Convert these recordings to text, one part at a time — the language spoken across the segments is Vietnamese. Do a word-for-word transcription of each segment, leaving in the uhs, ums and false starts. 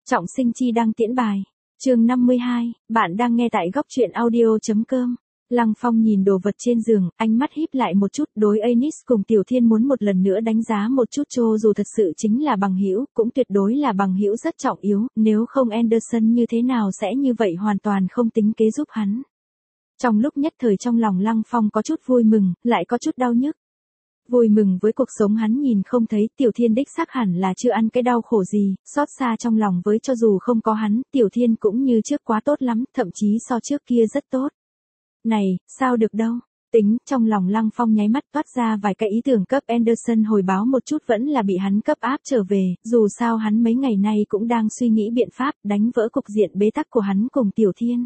Trọng Sinh chi đăng tiễn bài. Chương năm mươi hai, bạn đang nghe tại góc truyện audio.com. Lăng Phong nhìn đồ vật trên giường, ánh mắt híp lại một chút, đối Anis cùng Tiểu Thiên muốn một lần nữa đánh giá một chút, cho dù thật sự chính là bằng hữu, cũng tuyệt đối là bằng hữu rất trọng yếu, nếu không Anderson như thế nào sẽ như vậy hoàn toàn không tính kế giúp hắn. Trong lúc nhất thời trong lòng Lăng Phong có chút vui mừng, lại có chút đau nhức. Vui mừng với cuộc sống hắn nhìn không thấy, Tiểu Thiên đích xác hẳn là chưa ăn cái đau khổ gì, xót xa trong lòng với cho dù không có hắn, Tiểu Thiên cũng như trước quá tốt lắm, thậm chí so trước kia rất tốt. Này, sao được đâu, tính, trong lòng Lăng Phong nháy mắt toát ra vài cái ý tưởng cấp Anderson hồi báo một chút vẫn là bị hắn cấp áp trở về, dù sao hắn mấy ngày nay cũng đang suy nghĩ biện pháp đánh vỡ cục diện bế tắc của hắn cùng Tiểu Thiên.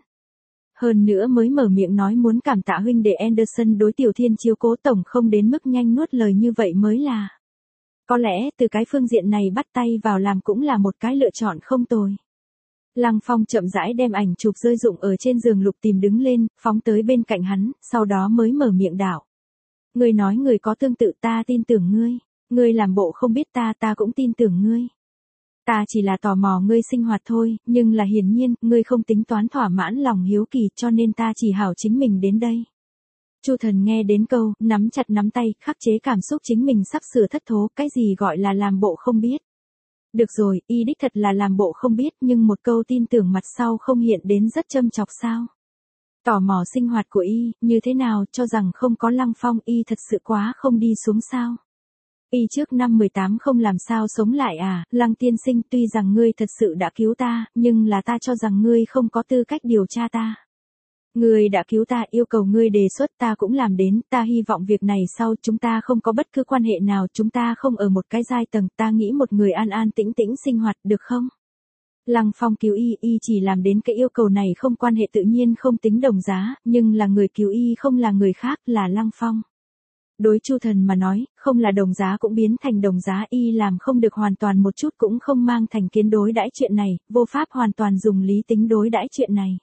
Hơn nữa mới mở miệng nói muốn cảm tạ huynh đệ Anderson đối Tiểu Thiên chiếu cố tổng không đến mức nhanh nuốt lời như vậy mới là. Có lẽ từ cái phương diện này bắt tay vào làm cũng là một cái lựa chọn không tồi. Lăng Phong chậm rãi đem ảnh chụp rơi rụng ở trên giường lục tìm đứng lên, phóng tới bên cạnh hắn, sau đó mới mở miệng đạo. Ngươi nói người có tương tự ta tin tưởng ngươi, ngươi làm bộ không biết ta ta cũng tin tưởng ngươi. Ta chỉ là tò mò ngươi sinh hoạt thôi, nhưng là hiển nhiên, ngươi không tính toán thỏa mãn lòng hiếu kỳ cho nên ta chỉ hảo chính mình đến đây. Chu Thần nghe đến câu, nắm chặt nắm tay, khắc chế cảm xúc chính mình sắp sửa thất thố, cái gì gọi là làm bộ không biết. Được rồi, y đích thật là làm bộ không biết nhưng một câu tin tưởng mặt sau không hiện đến rất châm chọc sao. Tò mò sinh hoạt của y, như thế nào, cho rằng không có Lăng Phong y thật sự quá không đi xuống sao. Y trước năm mười tám không làm sao sống lại à, Lăng tiên sinh tuy rằng ngươi thật sự đã cứu ta, nhưng là ta cho rằng ngươi không có tư cách điều tra ta. Ngươi đã cứu ta, yêu cầu ngươi đề xuất ta cũng làm đến, ta hy vọng việc này sau chúng ta không có bất cứ quan hệ nào, chúng ta không ở một cái giai tầng, ta nghĩ một người an an tĩnh tĩnh sinh hoạt, được không? Lăng Phong cứu y, y chỉ làm đến cái yêu cầu này không quan hệ tự nhiên không tính đồng giá, nhưng là người cứu y không là người khác, là Lăng Phong. Đối Chu Thần mà nói, không là đồng giá cũng biến thành đồng giá, y làm không được hoàn toàn một chút cũng không mang thành kiến đối đãi chuyện này, vô pháp hoàn toàn dùng lý tính đối đãi chuyện này.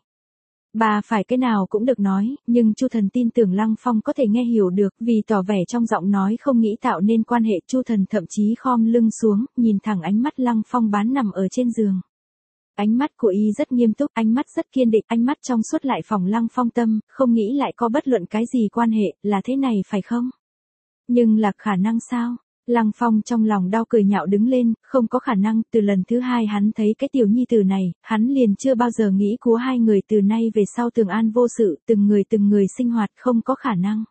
Bà phải cái nào cũng được nói, nhưng Chu Thần tin tưởng Lăng Phong có thể nghe hiểu được, vì tỏ vẻ trong giọng nói không nghĩ tạo nên quan hệ, Chu Thần thậm chí khom lưng xuống, nhìn thẳng ánh mắt Lăng Phong bán nằm ở trên giường. Ánh mắt của y rất nghiêm túc, ánh mắt rất kiên định, ánh mắt trong suốt lại phòng Lăng Phong tâm, không nghĩ lại có bất luận cái gì quan hệ, là thế này phải không? Nhưng là khả năng sao? Lăng Phong trong lòng đau cười nhạo đứng lên, không có khả năng, từ lần thứ hai hắn thấy cái tiểu nhi tử này, hắn liền chưa bao giờ nghĩ của hai người từ nay về sau tường an vô sự, từng người từng người sinh hoạt không có khả năng.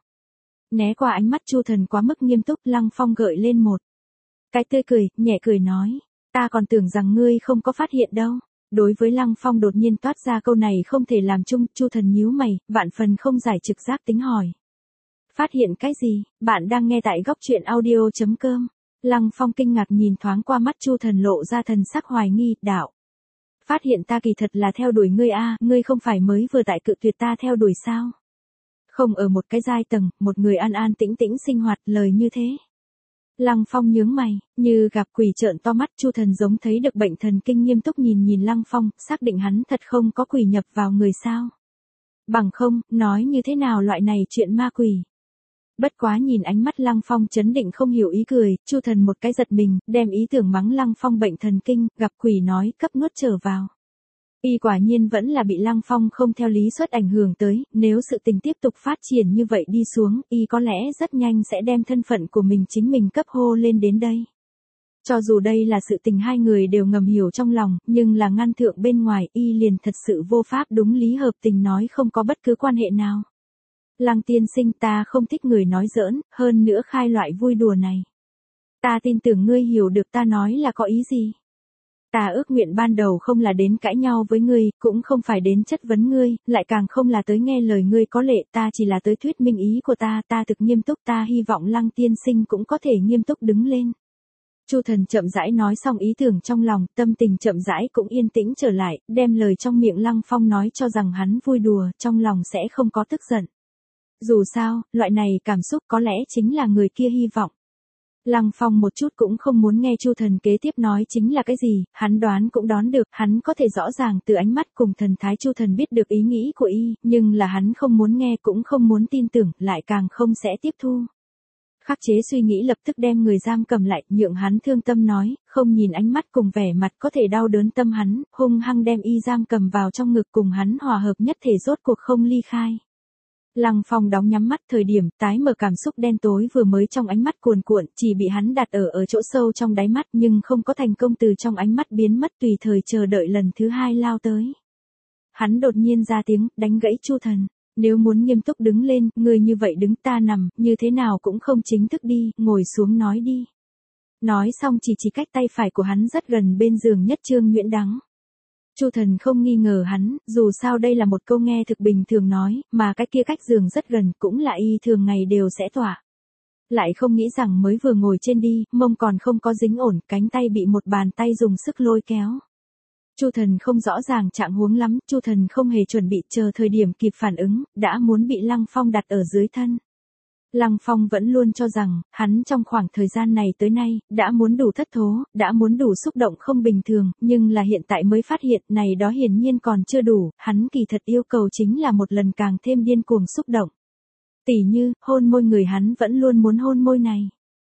Né qua ánh mắt Chu Thần quá mức nghiêm túc, Lăng Phong gợi lên một cái tươi cười, nhẹ cười nói, ta còn tưởng rằng ngươi không có phát hiện đâu. Đối với Lăng Phong đột nhiên toát ra câu này không thể làm chung, Chu Thần nhíu mày, vạn phần không giải trực giác tính hỏi. Phát hiện cái gì? Bạn đang nghe tại góc truyện audio.com. Lăng Phong kinh ngạc nhìn thoáng qua mắt Chu Thần lộ ra thần sắc hoài nghi, đạo. Phát hiện ta kỳ thật là theo đuổi ngươi a, ngươi không phải mới vừa tại cự tuyệt ta theo đuổi sao? Không ở một cái giai tầng, một người an an tĩnh tĩnh sinh hoạt, lời như thế. Lăng Phong nhướng mày, như gặp quỷ trợn to mắt, Chu Thần giống thấy được bệnh thần kinh nghiêm túc nhìn nhìn Lăng Phong, xác định hắn thật không có quỷ nhập vào người sao? Bằng không, nói như thế nào loại này chuyện ma quỷ? Bất quá nhìn ánh mắt Lăng Phong chấn định không hiểu ý cười, Chu Thần một cái giật mình, đem ý tưởng mắng Lăng Phong bệnh thần kinh, gặp quỷ nói, cấp nuốt trở vào. Y quả nhiên vẫn là bị Lăng Phong không theo lý suất ảnh hưởng tới, nếu sự tình tiếp tục phát triển như vậy đi xuống, Y có lẽ rất nhanh sẽ đem thân phận của mình chính mình cấp hô lên đến đây. Cho dù đây là sự tình hai người đều ngầm hiểu trong lòng, nhưng là ngăn thượng bên ngoài, Y liền thật sự vô pháp đúng lý hợp tình nói không có bất cứ quan hệ nào. Lăng tiên sinh, ta không thích người nói giỡn, hơn nữa khai loại vui đùa này. Ta tin tưởng ngươi hiểu được ta nói là có ý gì. Ta ước nguyện ban đầu không là đến cãi nhau với ngươi, cũng không phải đến chất vấn ngươi, lại càng không là tới nghe lời ngươi có lệ, ta chỉ là tới thuyết minh ý của ta, ta thực nghiêm túc, ta hy vọng Lăng tiên sinh cũng có thể nghiêm túc đứng lên. Chu Thần chậm rãi nói xong ý tưởng trong lòng, tâm tình chậm rãi cũng yên tĩnh trở lại, đem lời trong miệng Lăng Phong nói cho rằng hắn vui đùa, trong lòng sẽ không có tức giận. Dù sao, loại này cảm xúc có lẽ chính là người kia hy vọng. Lăng Phong một chút cũng không muốn nghe Chu Thần kế tiếp nói chính là cái gì, hắn đoán cũng đoán được, hắn có thể rõ ràng từ ánh mắt cùng thần thái Chu Thần biết được ý nghĩ của y, nhưng là hắn không muốn nghe cũng không muốn tin tưởng, lại càng không sẽ tiếp thu. Khắc chế suy nghĩ lập tức đem người giam cầm lại, nhượng hắn thương tâm nói, không nhìn ánh mắt cùng vẻ mặt có thể đau đớn tâm hắn, hung hăng đem y giam cầm vào trong ngực cùng hắn hòa hợp nhất thể rốt cuộc không ly khai. Lăng Phong đóng nhắm mắt thời điểm, tái mở cảm xúc đen tối vừa mới trong ánh mắt cuồn cuộn, chỉ bị hắn đặt ở ở chỗ sâu trong đáy mắt nhưng không có thành công từ trong ánh mắt biến mất tùy thời chờ đợi lần thứ hai lao tới. Hắn đột nhiên ra tiếng, đánh gãy Chu Thần. Nếu muốn nghiêm túc đứng lên, người như vậy đứng ta nằm, như thế nào cũng không chính thức đi, ngồi xuống nói đi. Nói xong chỉ chỉ cách tay phải của hắn rất gần bên giường nhất Trương Nguyễn Đắng. Chu Thần không nghi ngờ hắn, dù sao đây là một câu nghe thực bình thường nói, mà cái kia cách giường rất gần cũng là y thường ngày đều sẽ tỏa. Lại không nghĩ rằng mới vừa ngồi trên đi, mông còn không có dính ổn, cánh tay bị một bàn tay dùng sức lôi kéo. Chu Thần không rõ ràng trạng huống lắm, Chu Thần không hề chuẩn bị, chờ thời điểm kịp phản ứng, đã muốn bị Lăng Phong đặt ở dưới thân. Lăng Phong vẫn luôn cho rằng, hắn trong khoảng thời gian này tới nay, đã muốn đủ thất thố, đã muốn đủ xúc động không bình thường, nhưng là hiện tại mới phát hiện này đó hiển nhiên còn chưa đủ, hắn kỳ thật yêu cầu chính là một lần càng thêm điên cuồng xúc động. Tỉ như, hôn môi người hắn vẫn luôn muốn hôn môi này.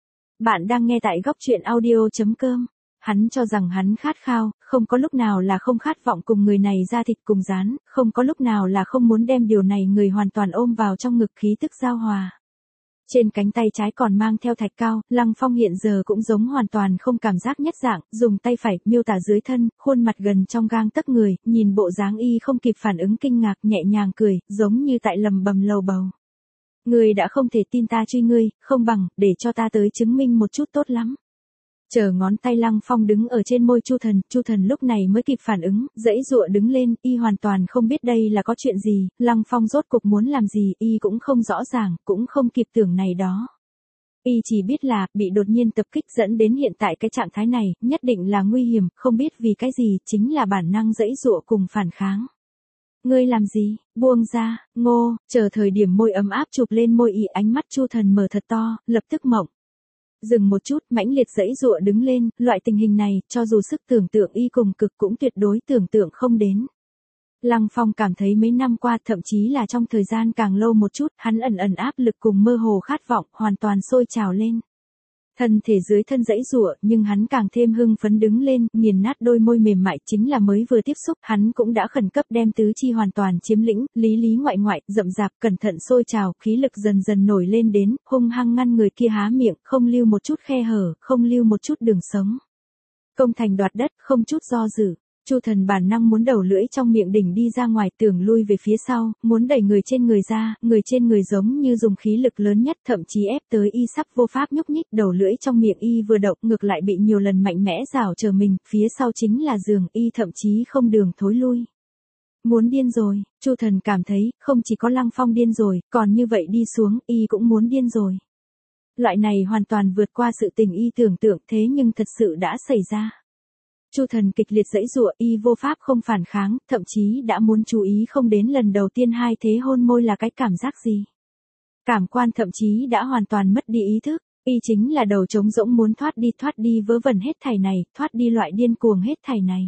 Bạn đang nghe tại góc truyện audio chấm com. Hắn cho rằng hắn khát khao, không có lúc nào là không khát vọng cùng người này ra thịt cùng rán, không có lúc nào là không muốn đem điều này người hoàn toàn ôm vào trong ngực khí tức giao hòa. Trên cánh tay trái còn mang theo thạch cao, Lăng Phong hiện giờ cũng giống hoàn toàn không cảm giác nhất dạng, dùng tay phải miêu tả dưới thân, khuôn mặt gần trong gang tấc người, nhìn bộ dáng y không kịp phản ứng kinh ngạc nhẹ nhàng cười, giống như tại lầm bầm lầu bầu. Ngươi đã không thể tin ta truy ngươi, không bằng, để cho ta tới chứng minh một chút tốt lắm. Chờ ngón tay Lăng Phong đứng ở trên môi Chu Thần, Chu Thần lúc này mới kịp phản ứng, dãy dụa đứng lên, y hoàn toàn không biết đây là có chuyện gì, Lăng Phong rốt cục muốn làm gì, y cũng không rõ ràng, cũng không kịp tưởng này đó. Y chỉ biết là, bị đột nhiên tập kích dẫn đến hiện tại cái trạng thái này, nhất định là nguy hiểm, không biết vì cái gì, chính là bản năng dãy dụa cùng phản kháng. Ngươi làm gì, buông ra, ngô, chờ thời điểm môi ấm áp chụp lên môi y, ánh mắt Chu Thần mở thật to, lập tức mộng. Dừng một chút, mãnh liệt dãy dụa đứng lên, loại tình hình này, cho dù sức tưởng tượng y cùng cực cũng tuyệt đối tưởng tượng không đến. Lăng Phong cảm thấy mấy năm qua, thậm chí là trong thời gian càng lâu một chút, hắn ẩn ẩn áp lực cùng mơ hồ khát vọng, hoàn toàn sôi trào lên. Thân thể dưới thân dãy rụa, nhưng hắn càng thêm hưng phấn đứng lên, nghiền nát đôi môi mềm mại chính là mới vừa tiếp xúc, hắn cũng đã khẩn cấp đem tứ chi hoàn toàn chiếm lĩnh, lý lý ngoại ngoại, rậm rạp, cẩn thận sôi trào, khí lực dần dần nổi lên đến, hung hăng ngăn người kia há miệng, không lưu một chút khe hở, không lưu một chút đường sống. Công thành đoạt đất, không chút do dự. Chu Thần bản năng muốn đầu lưỡi trong miệng đỉnh đi ra ngoài, tưởng lui về phía sau, muốn đẩy người trên người ra, người trên người giống như dùng khí lực lớn nhất, thậm chí ép tới y sắp vô pháp nhúc nhích, đầu lưỡi trong miệng y vừa động, ngược lại bị nhiều lần mạnh mẽ rào chờ mình, phía sau chính là giường, y thậm chí không đường thối lui. Muốn điên rồi, Chu Thần cảm thấy, không chỉ có Lăng Phong điên rồi, còn như vậy đi xuống, y cũng muốn điên rồi. Loại này hoàn toàn vượt qua sự tình y tưởng tượng, thế nhưng thật sự đã xảy ra. Chu Thần kịch liệt dãy dụa, y vô pháp không phản kháng, thậm chí đã muốn chú ý không đến lần đầu tiên hai thế hôn môi là cái cảm giác gì. Cảm quan thậm chí đã hoàn toàn mất đi ý thức, y chính là đầu trống rỗng muốn thoát đi thoát đi vớ vẩn hết thảy này, thoát đi loại điên cuồng hết thảy này.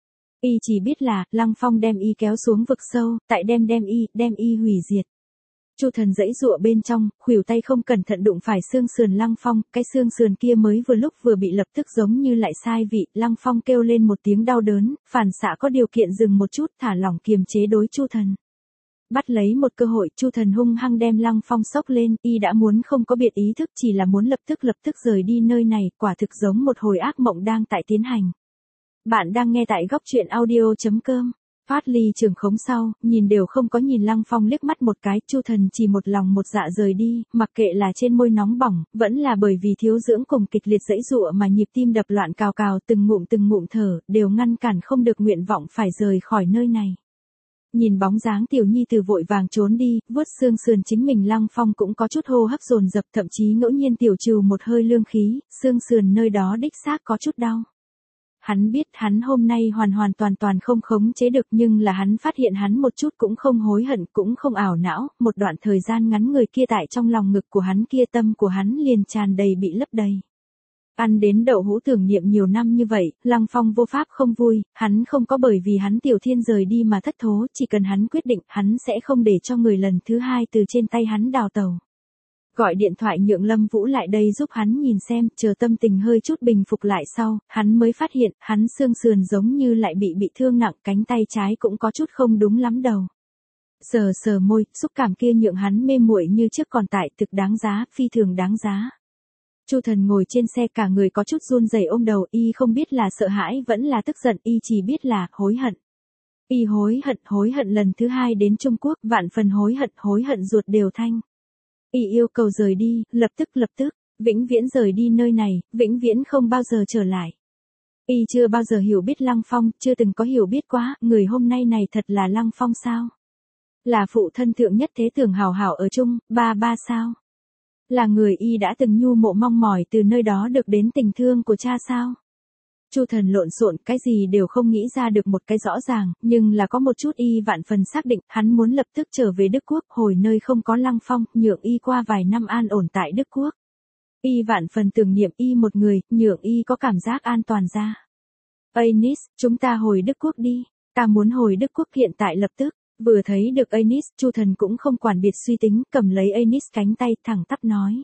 Y chỉ biết là, Lăng Phong đem y kéo xuống vực sâu, tại đem đem y, đem y hủy diệt. Chu Thần dãy dụa bên trong, khuỷu tay không cẩn thận đụng phải xương sườn Lăng Phong, cái xương sườn kia mới vừa lúc vừa bị lập tức giống như lại sai vị, Lăng Phong kêu lên một tiếng đau đớn, phản xạ có điều kiện dừng một chút, thả lỏng kiềm chế đối Chu Thần. Bắt lấy một cơ hội, Chu Thần hung hăng đem Lăng Phong xốc lên, y đã muốn không có biệt ý thức, chỉ là muốn lập tức lập tức rời đi nơi này, quả thực giống một hồi ác mộng đang tại tiến hành. Bạn đang nghe tại góc truyện audio chấm com. Thoát ly trường khống sau, nhìn đều không có nhìn Lăng Phong liếc mắt một cái, Chu Thần chỉ một lòng một dạ rời đi, mặc kệ là trên môi nóng bỏng, vẫn là bởi vì thiếu dưỡng cùng kịch liệt dãy dụa mà nhịp tim đập loạn cào cào, từng ngụm từng ngụm thở, đều ngăn cản không được nguyện vọng phải rời khỏi nơi này. Nhìn bóng dáng tiểu nhi từ vội vàng trốn đi, vuốt xương sườn chính mình Lăng Phong cũng có chút hô hấp dồn dập, thậm chí ngẫu nhiên tiểu trừ một hơi lương khí, xương sườn nơi đó đích xác có chút đau. Hắn biết hắn hôm nay hoàn hoàn toàn toàn không khống chế được, nhưng là hắn phát hiện hắn một chút cũng không hối hận, cũng không ảo não, một đoạn thời gian ngắn người kia tại trong lòng ngực của hắn kia, tâm của hắn liền tràn đầy bị lấp đầy. Ăn đến đậu hũ tưởng niệm nhiều năm như vậy, Lăng Phong vô pháp không vui, hắn không có bởi vì hắn Tiểu Thiên rời đi mà thất thố, chỉ cần hắn quyết định, hắn sẽ không để cho người lần thứ hai từ trên tay hắn đào tẩu. Gọi điện thoại nhượng Lâm Vũ lại đây giúp hắn nhìn xem, chờ tâm tình hơi chút bình phục lại sau, hắn mới phát hiện, hắn xương sườn giống như lại bị bị thương nặng, cánh tay trái cũng có chút không đúng lắm đầu. Sờ sờ môi, xúc cảm kia nhượng hắn mê muội như trước còn tại, thực đáng giá, phi thường đáng giá. Chu Thần ngồi trên xe cả người có chút run rẩy ôm đầu, y không biết là sợ hãi vẫn là tức giận, y chỉ biết là hối hận. Y hối hận, hối hận lần thứ hai đến Trung Quốc, vạn phần hối hận, hối hận ruột đều thanh. Y yêu cầu rời đi, lập tức lập tức, vĩnh viễn rời đi nơi này, vĩnh viễn không bao giờ trở lại. Y chưa bao giờ hiểu biết Lăng Phong, chưa từng có hiểu biết quá, người hôm nay này thật là Lăng Phong sao? Là phụ thân thượng nhất thế tưởng hào hảo ở chung, ba ba sao? Là người y đã từng nhu mộ mong mỏi từ nơi đó được đến tình thương của cha sao? Chu Thần lộn xộn, cái gì đều không nghĩ ra được một cái rõ ràng, nhưng là có một chút y vạn phần xác định, hắn muốn lập tức trở về Đức Quốc, hồi nơi không có Lăng Phong, nhượng y qua vài năm an ổn tại Đức Quốc. Y vạn phần tưởng niệm y một người, nhượng y có cảm giác an toàn ra. Anis, chúng ta hồi Đức Quốc đi, ta muốn hồi Đức Quốc hiện tại lập tức. Vừa thấy được Anis, Chu Thần cũng không quản biệt suy tính, cầm lấy Anis cánh tay, thẳng tắp nói.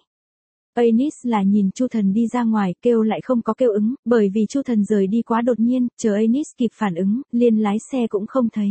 Anis là nhìn Chu Thần đi ra ngoài, kêu lại không có kêu ứng, bởi vì Chu Thần rời đi quá đột nhiên, chờ Anis kịp phản ứng, liền lái xe cũng không thấy.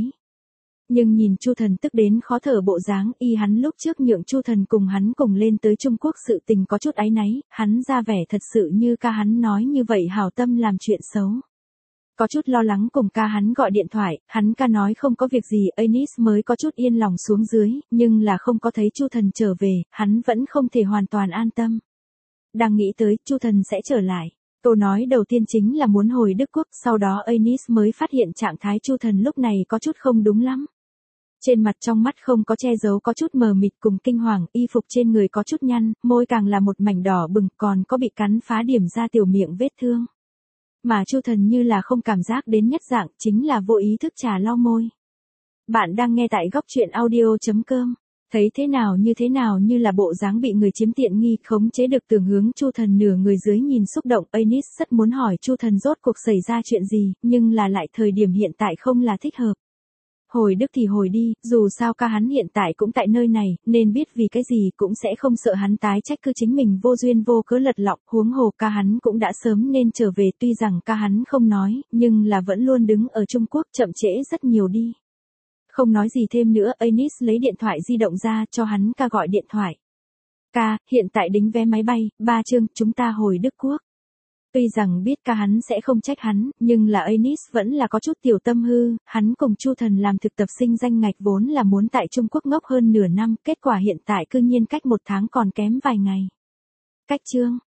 Nhưng nhìn Chu Thần tức đến khó thở bộ dáng, y hắn lúc trước nhượng Chu Thần cùng hắn cùng lên tới Trung Quốc sự tình có chút áy náy, hắn ra vẻ thật sự như ca hắn nói như vậy hảo tâm làm chuyện xấu. Có chút lo lắng cùng ca hắn gọi điện thoại, hắn ca nói không có việc gì, Anis mới có chút yên lòng xuống dưới, nhưng là không có thấy Chu Thần trở về, hắn vẫn không thể hoàn toàn an tâm. Đang nghĩ tới, Chu Thần sẽ trở lại. Câu nói đầu tiên chính là muốn hồi Đức Quốc, sau đó Anis mới phát hiện trạng thái Chu Thần lúc này có chút không đúng lắm. Trên mặt trong mắt không có che giấu có chút mờ mịt cùng kinh hoàng, y phục trên người có chút nhăn, môi càng là một mảnh đỏ bừng, còn có bị cắn phá điểm ra tiểu miệng vết thương. Mà Chu Thần như là không cảm giác đến nhất dạng, chính là vô ý thức trà lau môi. Bạn đang nghe tại góc truyện audio chấm com. Thấy thế nào như thế nào như là bộ dáng bị người chiếm tiện nghi, khống chế được tưởng hướng Chu Thần nửa người dưới nhìn xúc động. Anis rất muốn hỏi Chu Thần rốt cuộc xảy ra chuyện gì, nhưng là lại thời điểm hiện tại không là thích hợp. Hồi Đức thì hồi đi, dù sao ca hắn hiện tại cũng tại nơi này, nên biết vì cái gì cũng sẽ không sợ hắn tái trách cứ chính mình vô duyên vô cớ lật lọng, huống hồ ca hắn cũng đã sớm nên trở về, tuy rằng ca hắn không nói, nhưng là vẫn luôn đứng ở Trung Quốc, chậm trễ rất nhiều đi. Không nói gì thêm nữa, Anis lấy điện thoại di động ra cho hắn ca gọi điện thoại. Ca, hiện tại đính vé máy bay, ba chương, chúng ta hồi Đức Quốc. Tuy rằng biết ca hắn sẽ không trách hắn, nhưng là Anis vẫn là có chút tiểu tâm hư, hắn cùng Chu Thần làm thực tập sinh danh ngạch vốn là muốn tại Trung Quốc ngốc hơn nửa năm, kết quả hiện tại cư nhiên cách một tháng còn kém vài ngày. Cách chương,